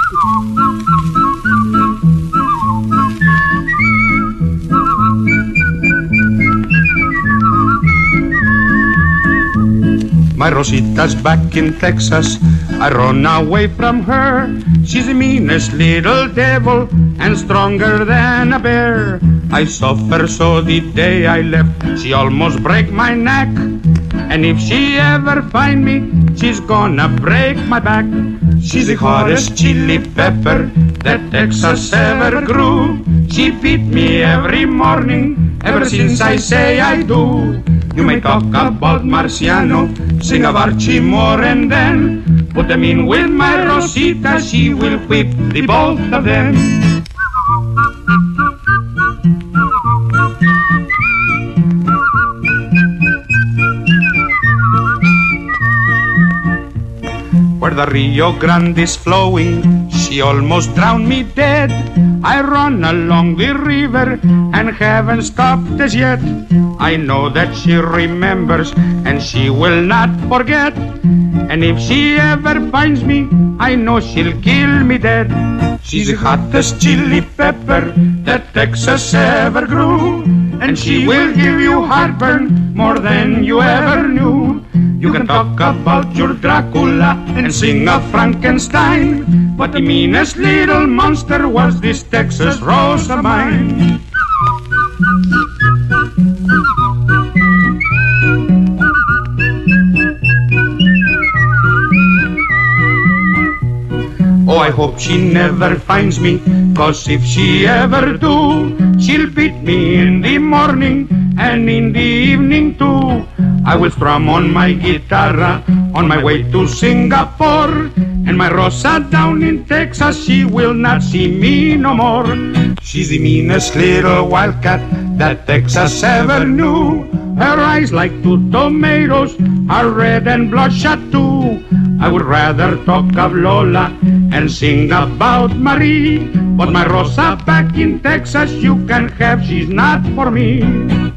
My Rosita's back in Texas, I run away from her. She's the meanest little devil and stronger than a bear. I suffer so the day I left, she almost break my neck. And if she ever find me, she's gonna break my back. She's the hottest chili pepper that Texas ever grew. She beat me every morning, ever since I say I do. You may talk about Marciano, sing of Archie Moore, and then put them in with my Rosita, she will whip the both of them. Where the Rio Grande is flowing, she almost drowned me dead. I run along the river and haven't stopped as yet. I know that she remembers and she will not forget. And if she ever finds me, I know she'll kill me dead. She's the hottest chili pepper that Texas ever grew, and she will give you heartburn more than you ever knew. You can talk about your Dracula and sing of Frankenstein, but the meanest little monster was this Texas Rose of mine. Oh, I hope she never finds me, 'cause if she ever do, she'll beat me in the morning and in the evening too. I will strum on my guitarra on my way to Singapore, and my Rosa down in Texas, she will not see me no more. She's the meanest little wildcat that Texas ever knew. Her eyes like two tomatoes are red and bloodshot too. I would rather talk of Lola and sing about Marie, but my Rosa back in Texas you can have, she's not for me.